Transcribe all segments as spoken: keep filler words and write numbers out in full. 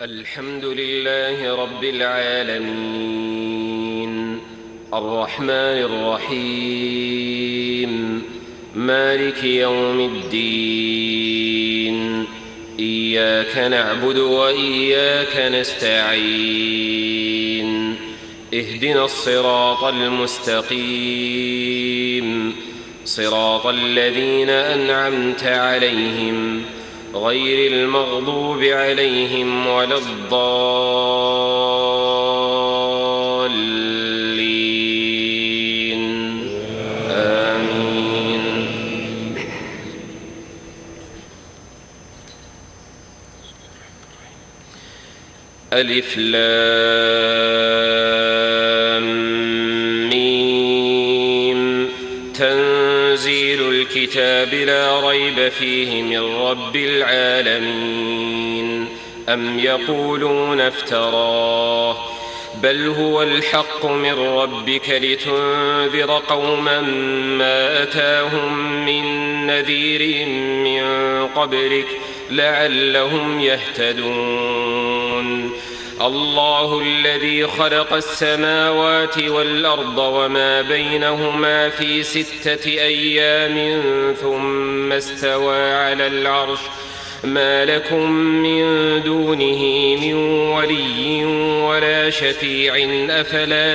الحمد لله رب العالمين الرحمن الرحيم مالك يوم الدين إياك نعبد وإياك نستعين اهدنا الصراط المستقيم صراط الذين أنعمت عليهم غير المغضوب عليهم ولا الضالين آمين. ألف لام ميم تنزيل الكتاب لا ريب فيه من رب العالمين. أم يقولون افتراه بل هو الحق من ربك لتنذر قوما ما أتاهم من نذير من قبلك لعلهم يهتدون. الله الذي خلق السماوات والأرض وما بينهما في ستة أيام ثم استوى على العرش ما لكم من دونه من ولي ولا شفيع أفلا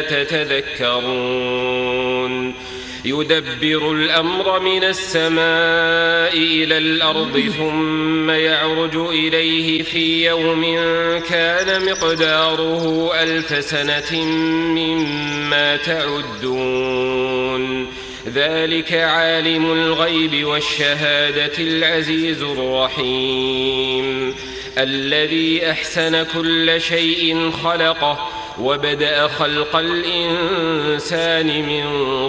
تتذكرون. يدبر الأمر من السماء إلى الأرض ثم يعرج إليه في يوم كان مقداره ألف سنة مما تعدون. ذلك عالم الغيب والشهادة العزيز الرحيم الذي أحسن كل شيء خلقه وبدأ خلق الإنسان من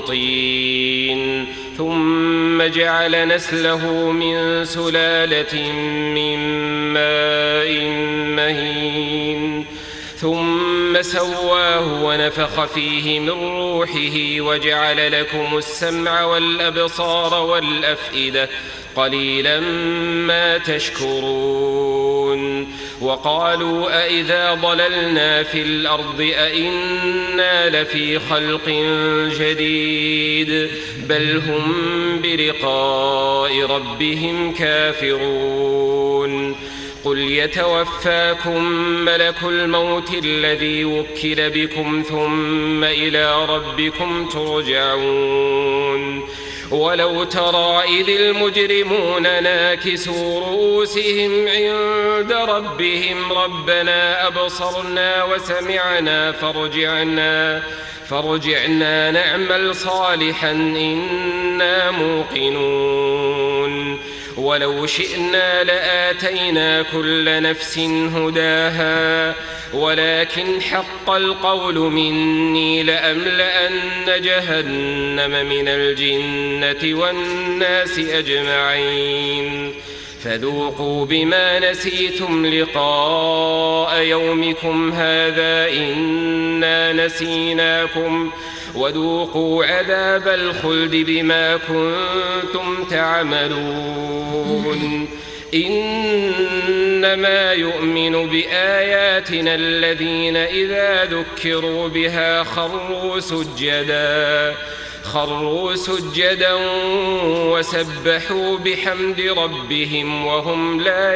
طين ثم جعل نسله من سلالة من ماء مهين ثم سواه ونفخ فيه من روحه وجعل لكم السمع والأبصار والأفئدة قليلا ما تشكرون. وقالوا أئذا ضللنا في الأرض أئنا لفي خلق جديد بل هم بلقاء ربهم كافرون. قل يتوفاكم ملك الموت الذي وكل بكم ثم إلى ربكم ترجعون. ولو ترى إذ المجرمون ناكسوا رؤوسهم عند ربهم ربنا أبصرنا وسمعنا فارجعنا فارجعنا نعمل صالحا إنا موقنون. ولو شئنا لآتينا كل نفس هداها ولكن حق القول مني لأملأن جهنم من الجنة والناس أجمعين. فذوقوا بما نسيتم لقاء يومكم هذا إنا نسيناكم وذوقوا عذاب الخلد بما كنتم تعملون. إنما يؤمن بآياتنا الذين إذا ذكروا بها خروا سجدا خروا سجدا وسبحوا بحمد ربهم وهم لا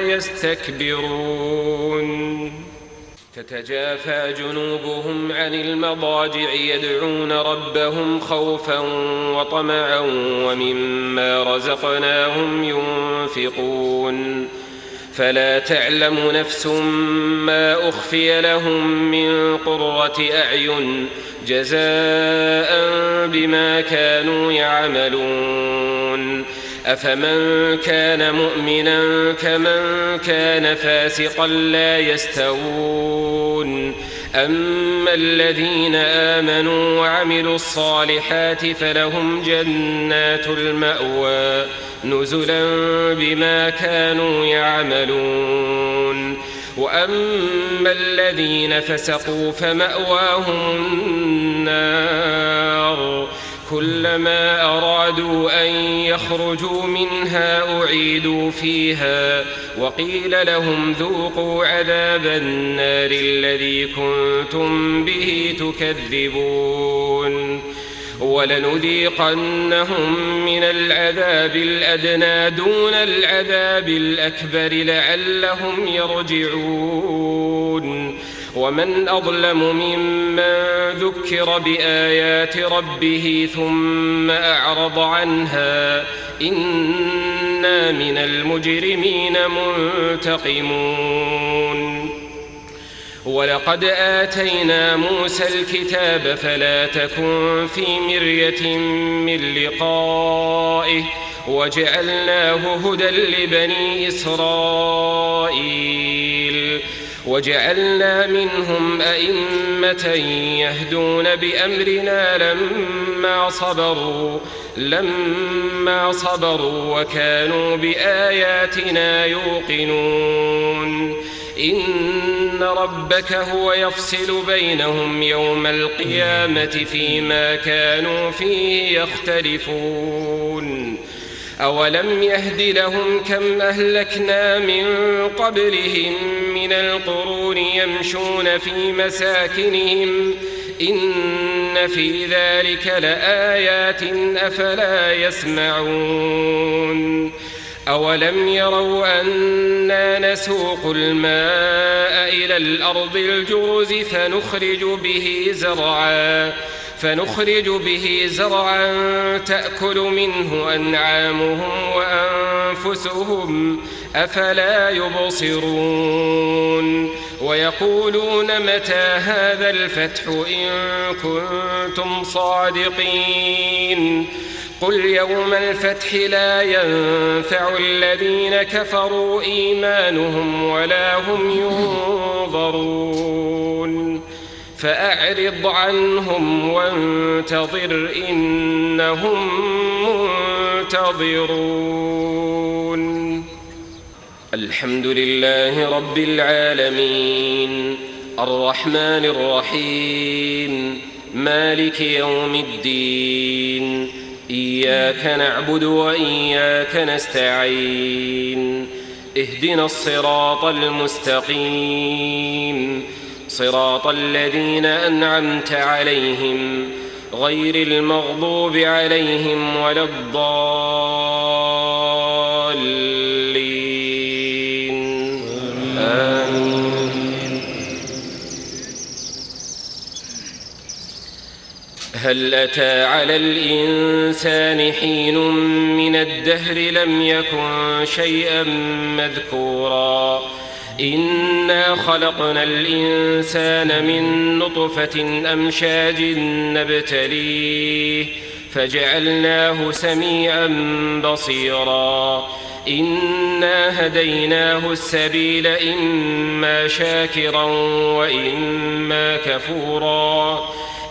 يستكبرون. تتجافى جنوبهم عن المضاجع يدعون ربهم خوفا وطمعا ومما رزقناهم ينفقون. فلا تعلم نفس ما أخفي لهم من قرة أعين جزاء بما كانوا يعملون. أفمن كان مؤمنا كمن كان فاسقا لا يستوون. أما الذين آمنوا وعملوا الصالحات فلهم جنات المأوى نزلا بما كانوا يعملون. وأما الذين فسقوا فمأواهم النار كلما أرادوا أن يخرجوا منها أعيدوا فيها وقيل لهم ذوقوا عذاب النار الذي كنتم به تكذبون ولنذيقنهم من العذاب الأدنى دون العذاب الأكبر لعلهم يرجعون ومن أظلم ممن ذكر بآيات ربه ثم أعرض عنها إنا من المجرمين منتقمون ولقد آتينا موسى الكتاب فلا تكن في مرية من لقائه وجعلناه هدى لبني إسرائيل وجعلنا منهم أئمة يهدون بأمرنا لما صبروا لما صبروا وكانوا بآياتنا يوقنون إن ربك هو يفصل بينهم يوم القيامة فيما كانوا فيه يختلفون أولم يهد لهم كم أهلكنا من قبلهم من القرون يمشون في مساكنهم إن في ذلك لآيات أفلا يسمعون أولم يروا أنا نسوق الماء إلى الأرض الجرز فنخرج به زرعا فنخرج به زرعا تأكل منه أنعامهم وأنفسهم أفلا يبصرون ويقولون متى هذا الفتح إن كنتم صادقين قل يوم الفتح لا ينفع الذين كفروا إيمانهم ولا هم ينظرون فأعرض عنهم وانتظر إنهم منتظرون الحمد لله رب العالمين الرحمن الرحيم مالك يوم الدين إياك نعبد وإياك نستعين اهدنا الصراط المستقيم صراط الذين أنعمت عليهم غير المغضوب عليهم ولا الضالين آمين. هل أتى على الإنسان حين من الدهر لم يكن شيئا مذكورا إنا خلقنا الإنسان من نطفة أمشاج نبتليه فجعلناه سميعا بصيرا إنا هديناه السبيل إما شاكرا وإما كفورا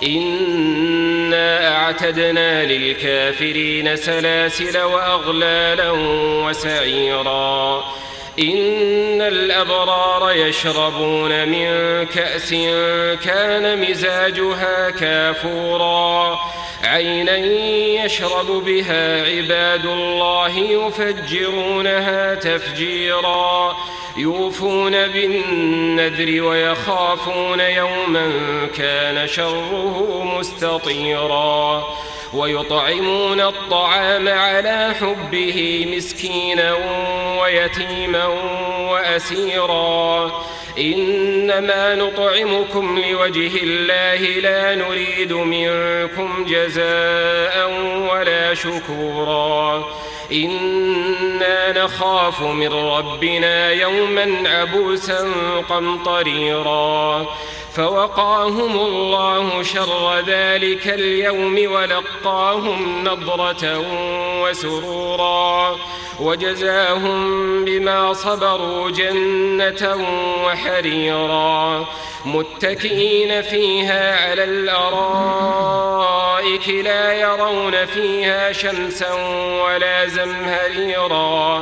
إنا أعتدنا للكافرين سلاسل وأغلالا وسعيرا إن الأبرار يشربون من كأس كان مزاجها كافورا عينا يشرب بها عباد الله يفجرونها تفجيرا يوفون بالنذر ويخافون يوما كان شره مستطيرا ويطعمون الطعام على حبه مسكينا ويتيما وأسيرا إنما نطعمكم لوجه الله لا نريد منكم جزاء ولا شكورا إنا نخاف من ربنا يوما عبوسا قمطريرا فوقاهم الله شر ذلك اليوم ولقاهم نضرة وسرورا وجزاهم بما صبروا جنة وحريرا متكئين فيها على الأرائك لا يرون فيها شمسا ولا زمهريرا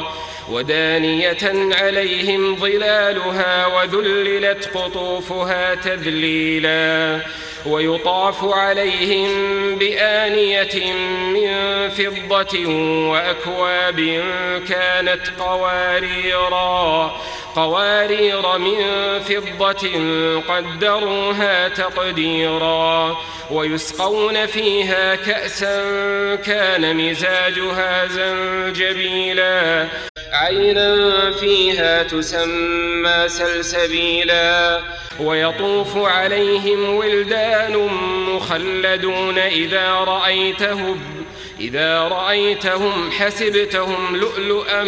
ودانية عليهم ظلالها وذللت قطوفها تذليلا ويطاف عليهم بآنية من فضة وأكواب كانت قواريرا قوارير من فضة قدروها تقديرا ويسقون فيها كأسا كان مزاجها زنجبيلا عينا فيها تسمى سلسبيلا ويطوف عليهم ولدان مخلدون إذا رأيتهم إذا رأيتهم حسبتهم لؤلؤا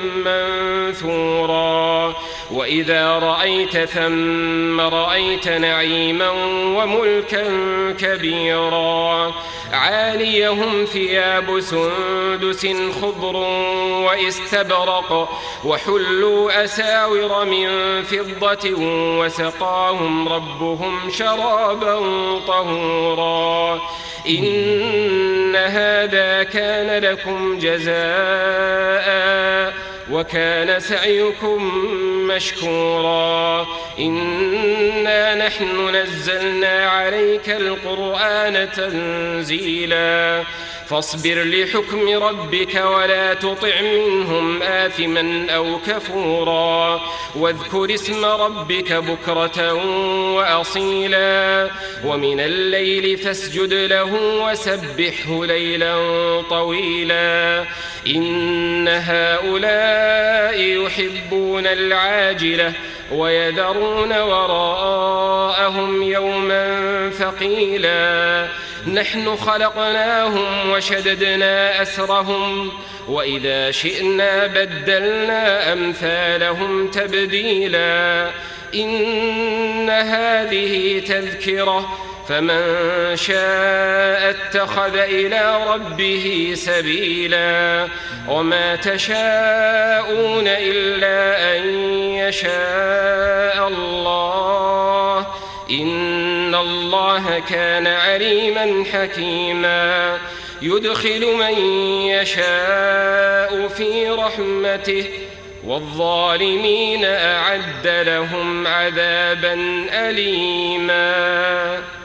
منثورا وإذا رأيت ثم رأيت نعيما وملكا كبيرا عاليهم ثياب سندس خضر واستبرق وحلوا أساور من فضة وسقاهم ربهم شرابا طهورا إن هذا كان لكم جزاء وكان سعيكم مشكورا إنا نحن نزلنا عليك القرآن تنزيلا فاصبر لحكم ربك ولا تطع منهم آثما أو كفورا واذكر اسم ربك بكرة وأصيلا ومن الليل فاسجد له وسبحه ليلا طويلا إن هؤلاء يحبون العاجلة ويذرون وراءهم يوما ثقيلا نحن خلقناهم وشددنا أسرهم وإذا شئنا بدلنا أمثالهم تبديلا إن هذه تذكرة فمن شاء اتخذ إلى ربه سبيلا وما تشاءون إلا أن يشاء الله إن الله كان عليما حكيما يدخل من يشاء في رحمته والظالمين أعد لهم عذابا أليما.